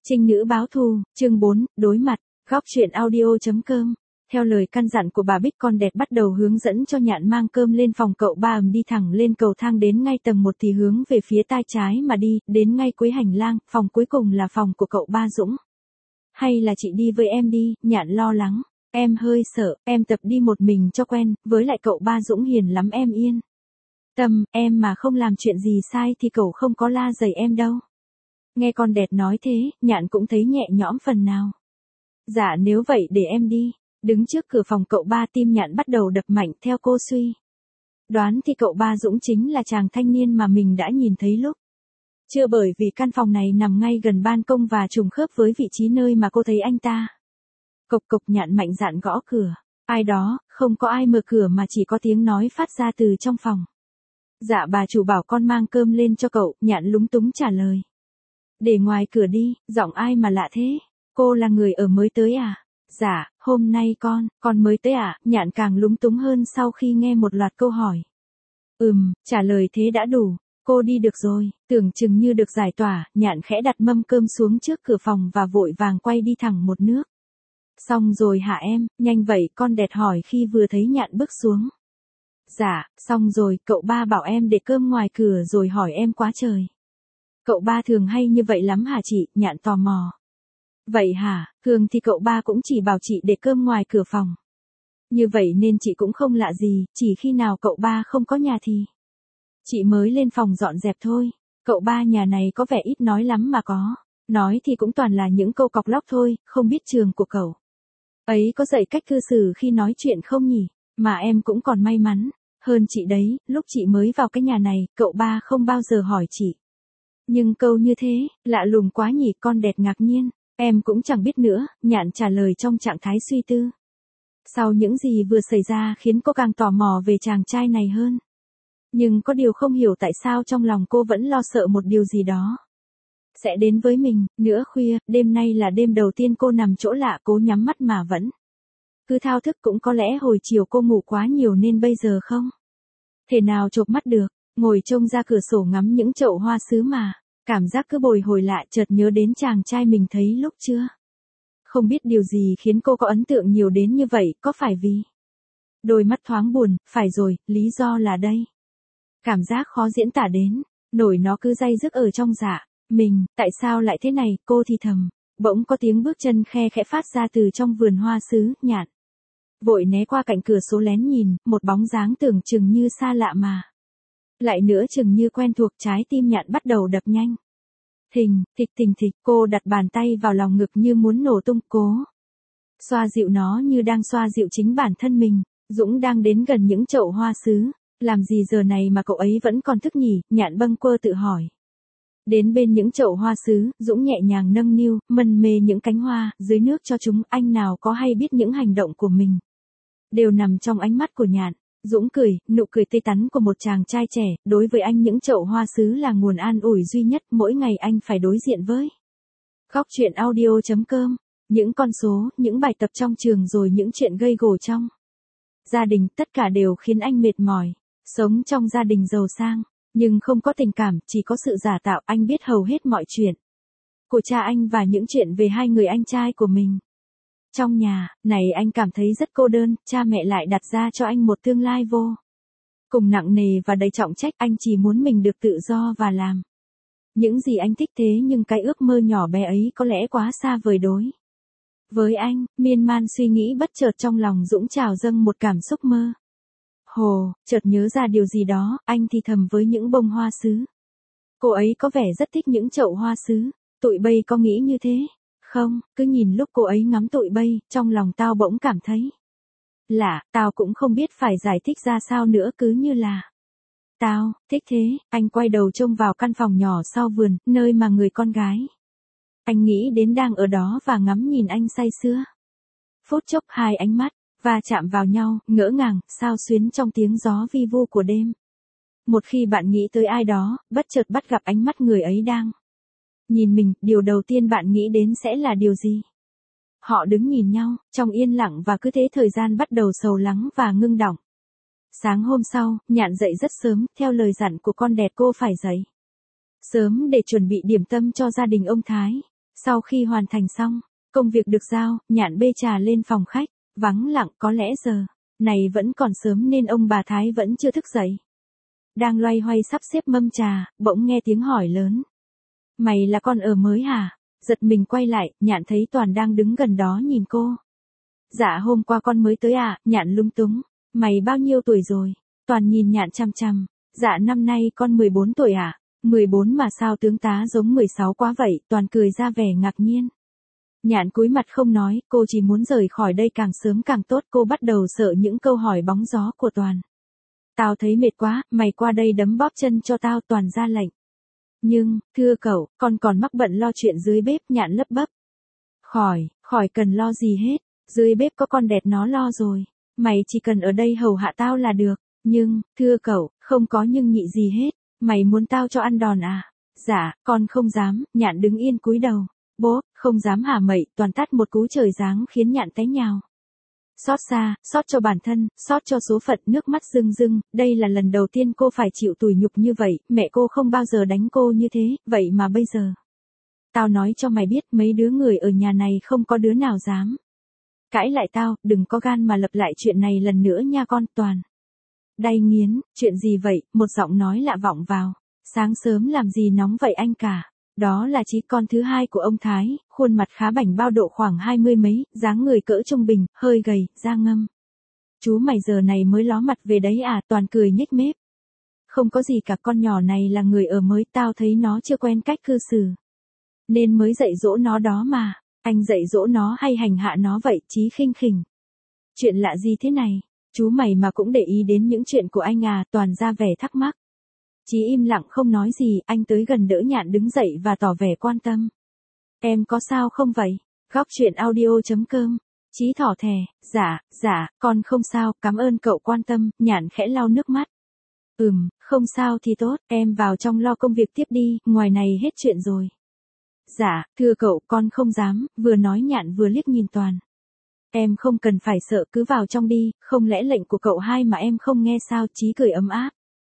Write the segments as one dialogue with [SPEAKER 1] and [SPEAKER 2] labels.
[SPEAKER 1] Trinh nữ báo thù, chương 4, đối mặt, góc truyện audio.com. Theo lời căn dặn của bà Bích, con đẹp bắt đầu hướng dẫn cho Nhạn mang cơm lên phòng cậu ba. Đi thẳng lên cầu thang đến ngay tầng 1 thì hướng về phía tay trái mà đi, đến ngay cuối hành lang, phòng cuối cùng là phòng của cậu ba Dũng. Hay là chị đi với em đi, Nhạn lo lắng. Em hơi sợ, em tập đi một mình cho quen, với lại cậu ba Dũng hiền lắm em yên tâm, em mà không làm chuyện gì sai thì cậu không có la giày em đâu. Nghe con đẹp nói thế, Nhạn cũng thấy nhẹ nhõm phần nào. Dạ nếu vậy để em đi. Đứng trước cửa phòng cậu ba, tim Nhạn bắt đầu đập mạnh theo cô suy đoán thì cậu ba Dũng chính là chàng thanh niên mà mình đã nhìn thấy lúc chưa, bởi vì căn phòng này nằm ngay gần ban công và trùng khớp với vị trí nơi mà cô thấy anh ta. Cộc cộc, Nhạn mạnh dạn gõ cửa. Ai đó, không có ai mở cửa mà chỉ có tiếng nói phát ra từ trong phòng. Dạ bà chủ bảo con mang cơm lên cho cậu, Nhạn lúng túng trả lời. Để ngoài cửa đi, giọng ai mà lạ thế? Cô là người ở mới tới à? Dạ, hôm nay con mới tới à? Nhạn càng lúng túng hơn sau khi nghe một loạt câu hỏi. Trả lời thế đã đủ. Cô đi được rồi. Tưởng chừng như được giải tỏa, Nhạn khẽ đặt mâm cơm xuống trước cửa phòng và vội vàng quay đi thẳng một nước. Xong rồi hả em? Nhanh vậy, con đẹp hỏi khi vừa thấy Nhạn bước xuống. Dạ, xong rồi, cậu ba bảo em để cơm ngoài cửa rồi hỏi em quá trời. Cậu ba thường hay như vậy lắm hả chị? Nhạn tò mò. Vậy hả? Thường thì cậu ba cũng chỉ bảo chị để cơm ngoài cửa phòng. Như vậy nên chị cũng không lạ gì, chỉ khi nào cậu ba không có nhà thì chị mới lên phòng dọn dẹp thôi. Cậu ba nhà này có vẻ ít nói lắm mà có. Nói thì cũng toàn là những câu cọc lóc thôi, không biết trường của cậu ấy có dạy cách cư xử khi nói chuyện không nhỉ? Mà em cũng còn may mắn hơn chị đấy, lúc chị mới vào cái nhà này, cậu ba không bao giờ hỏi chị. Nhưng câu như thế, lạ lùng quá nhỉ, con đẹp ngạc nhiên. Em cũng chẳng biết nữa, Nhạn trả lời trong trạng thái suy tư. Sau những gì vừa xảy ra khiến cô càng tò mò về chàng trai này hơn. Nhưng có điều không hiểu tại sao trong lòng cô vẫn lo sợ một điều gì đó sẽ đến với mình. Nửa khuya, đêm nay là đêm đầu tiên cô nằm chỗ lạ, cố nhắm mắt mà vẫn cứ thao thức. Cũng có lẽ hồi chiều cô ngủ quá nhiều nên bây giờ không thể nào chộp mắt được. Ngồi trông ra cửa sổ ngắm những chậu hoa sứ mà cảm giác cứ bồi hồi lại, chợt nhớ đến chàng trai mình thấy lúc chưa. Không biết điều gì khiến cô có ấn tượng nhiều đến như vậy, có phải vì đôi mắt thoáng buồn? Phải rồi, lý do là đây. Cảm giác khó diễn tả đến nổi, nó cứ day dứt ở trong dạ mình. Tại sao lại thế này? Cô thì thầm. Bỗng có tiếng bước chân khe khẽ phát ra từ trong vườn hoa sứ. Nhạn vội né qua cạnh cửa sổ lén nhìn, một bóng dáng tưởng chừng như xa lạ mà lại nữa chừng như quen thuộc. Trái tim Nhạn bắt đầu đập nhanh. Thình thịch, cô đặt bàn tay vào lòng ngực như muốn nổ tung, cố xoa dịu nó như đang xoa dịu chính bản thân mình. Dũng đang đến gần những chậu hoa sứ. Làm gì giờ này mà cậu ấy vẫn còn thức nhỉ? Nhạn bâng quơ tự hỏi. Đến bên những chậu hoa sứ, Dũng nhẹ nhàng nâng niu, mân mê những cánh hoa, dưới nước cho chúng. Anh nào có hay biết những hành động của mình đều nằm trong ánh mắt của Nhạn. Dũng cười, nụ cười tươi tắn của một chàng trai trẻ. Đối với anh, những chậu hoa sứ là nguồn an ủi duy nhất mỗi ngày anh phải đối diện với. Góc truyện audio.com. Những con số, những bài tập trong trường, rồi những chuyện gây gổ trong gia đình, tất cả đều khiến anh mệt mỏi. Sống trong gia đình giàu sang, nhưng không có tình cảm, chỉ có sự giả tạo. Anh biết hầu hết mọi chuyện của cha anh và những chuyện về hai người anh trai của mình. Trong nhà này anh cảm thấy rất cô đơn, cha mẹ lại đặt ra cho anh một tương lai vô cùng nặng nề và đầy trọng trách. Anh chỉ muốn mình được tự do và làm những gì anh thích, thế nhưng cái ước mơ nhỏ bé ấy có lẽ quá xa vời đối với anh. Miên man suy nghĩ, bất chợt trong lòng Dũng trào dâng một cảm xúc mơ hồ. Chợt nhớ ra điều gì đó, anh thì thầm với những bông hoa sứ. Cô ấy có vẻ rất thích những chậu hoa sứ. Tụi bay có nghĩ như thế không? Cứ nhìn lúc cô ấy ngắm tụi bay, trong lòng tao bỗng cảm thấy lạ. Tao cũng không biết phải giải thích ra sao nữa, cứ như là tao thích thế. Anh quay đầu trông vào căn phòng nhỏ sau vườn, nơi mà người con gái anh nghĩ đến đang ở đó và ngắm nhìn anh say sưa. Phút chốc hai ánh mắt va chạm vào nhau, ngỡ ngàng, xao xuyến trong tiếng gió vi vu của đêm. Một khi bạn nghĩ tới ai đó, bất chợt bắt gặp ánh mắt người ấy đang nhìn mình, điều đầu tiên bạn nghĩ đến sẽ là điều gì? Họ đứng nhìn nhau, trong yên lặng, và cứ thế thời gian bắt đầu sầu lắng và ngưng đọng. Sáng hôm sau, Nhạn dậy rất sớm, theo lời dặn của con đẹp cô phải dậy sớm để chuẩn bị điểm tâm cho gia đình ông Thái. Sau khi hoàn thành xong, công việc được giao, Nhạn bê trà lên phòng khách, vắng lặng có lẽ giờ này vẫn còn sớm nên ông bà Thái vẫn chưa thức dậy. Đang loay hoay sắp xếp mâm trà, bỗng nghe tiếng hỏi lớn. Mày là con ở mới hả? Giật mình quay lại, Nhạn thấy Toàn đang đứng gần đó nhìn cô. Dạ hôm qua con mới tới à, Nhạn lúng túng. Mày bao nhiêu tuổi rồi? Toàn nhìn Nhạn chằm chằm. Dạ năm nay con 14 tuổi à? 14 mà sao tướng tá giống 16 quá vậy? Toàn cười ra vẻ ngạc nhiên. Nhạn cúi mặt không nói, cô chỉ muốn rời khỏi đây càng sớm càng tốt. Cô bắt đầu sợ những câu hỏi bóng gió của Toàn. Tao thấy mệt quá, mày qua đây đấm bóp chân cho tao. Toàn ra lệnh. Nhưng, thưa cậu, con còn mắc bận lo chuyện dưới bếp. Nhạn lấp bấp. Khỏi cần lo gì hết. Dưới bếp có con đẹp nó lo rồi. Mày chỉ cần ở đây hầu hạ tao là được. Nhưng, thưa cậu, không có nhưng nhị gì hết. Mày muốn tao cho ăn đòn à? Dạ, con không dám. Nhạn đứng yên cúi đầu. Bố, không dám hả mậy? Toàn tát một cú trời giáng khiến Nhạn té nhào. Xót xa, xót cho bản thân, xót cho số phận. Nước mắt rưng rưng. Đây là lần đầu tiên cô phải chịu tủi nhục như vậy. Mẹ cô không bao giờ đánh cô như thế. Vậy mà bây giờ. Tao nói cho mày biết, mấy đứa người ở nhà này không có đứa nào dám cãi lại tao. Đừng có gan mà lập lại chuyện này lần nữa nha con. Toàn đay nghiến. Chuyện gì vậy? Một giọng nói lạ vọng vào. Sáng sớm làm gì nóng vậy anh cả? Đó là Chí, con thứ hai của ông Thái, khuôn mặt khá bảnh bao, độ khoảng 20 mấy, dáng người cỡ trung bình, hơi gầy, da ngâm. Chú mày giờ này mới ló mặt về đấy à? Toàn cười nhếch mép. Không có gì cả, con nhỏ này là người ở mới, tao thấy nó chưa quen cách cư xử nên mới dạy dỗ nó đó mà. Anh dạy dỗ nó hay hành hạ nó vậy? Chí khinh khỉnh. Chuyện lạ gì thế này? Chú mày mà cũng để ý đến những chuyện của anh à? Toàn ra vẻ thắc mắc. Chí im lặng không nói gì. Anh tới gần đỡ Nhạn đứng dậy và tỏ vẻ quan tâm. Em có sao không vậy? Góc truyện audio.com. Chí thỏ thẻ. Dạ, con không sao, cảm ơn cậu quan tâm. Nhạn khẽ lau nước mắt. Không sao thì tốt, em vào trong lo công việc tiếp đi, ngoài này hết chuyện rồi. Dạ, thưa cậu, con không dám. Vừa nói Nhạn vừa liếc nhìn Toàn. Em không cần phải sợ, cứ vào trong đi, không lẽ lệnh của cậu hai mà em không nghe sao? Chí cười ấm áp.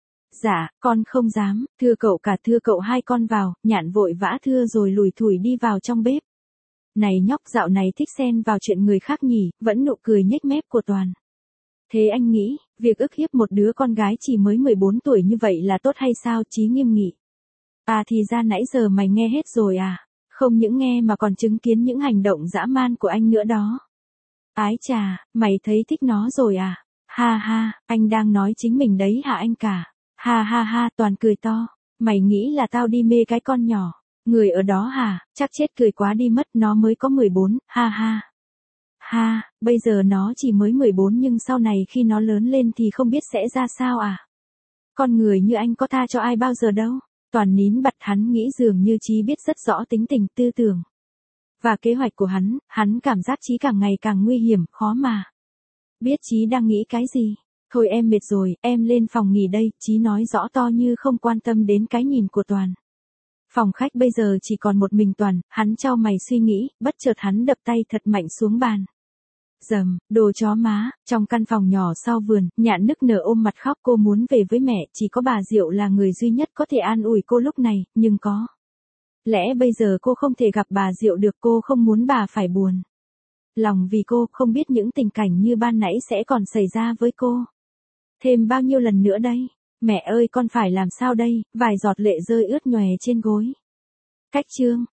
[SPEAKER 1] Dạ, con không dám. Thưa cậu cả, thưa cậu hai, con vào. Nhạn vội vã thưa rồi lủi thủi đi vào trong bếp. Này nhóc, dạo này thích xen vào chuyện người khác nhỉ? Vẫn nụ cười nhếch mép của Toàn. Thế anh nghĩ, việc ức hiếp một đứa con gái chỉ mới 14 tuổi như vậy là tốt hay sao? Chí nghiêm nghị. À thì ra nãy giờ mày nghe hết rồi à? Không những nghe mà còn chứng kiến những hành động dã man của anh nữa đó. Ái chà, mày thấy thích nó rồi à? Ha ha, anh đang nói chính mình đấy hả anh cả? Ha ha ha, Toàn cười to. Mày nghĩ là tao đi mê cái con nhỏ người ở đó hả? Chắc chết cười quá đi mất, nó mới có 14, ha ha. Ha, bây giờ nó chỉ mới 14 nhưng sau này khi nó lớn lên thì không biết sẽ ra sao à? Con người như anh có tha cho ai bao giờ đâu. Toàn nín bặt, hắn nghĩ dường như Chí biết rất rõ tính tình, tư tưởng và kế hoạch của hắn cảm giác Chí càng ngày càng nguy hiểm, khó mà biết Chí đang nghĩ cái gì. Thôi em mệt rồi, em lên phòng nghỉ đây, Chí nói rõ to như không quan tâm đến cái nhìn của Toàn. Phòng khách bây giờ chỉ còn một mình Toàn, hắn chau mày suy nghĩ, bất chợt hắn đập tay thật mạnh xuống bàn. Dầm, đồ chó má. Trong căn phòng nhỏ sau vườn, Nhạn nức nở ôm mặt khóc. Cô muốn về với mẹ, chỉ có bà Diệu là người duy nhất có thể an ủi cô lúc này, nhưng có lẽ bây giờ cô không thể gặp bà Diệu được. Cô không muốn bà phải buồn lòng vì cô, không biết những tình cảnh như ban nãy sẽ còn xảy ra với cô thêm bao nhiêu lần nữa đây. Mẹ ơi, con phải làm sao đây? Vài giọt lệ rơi ướt nhòe trên gối. Cách chương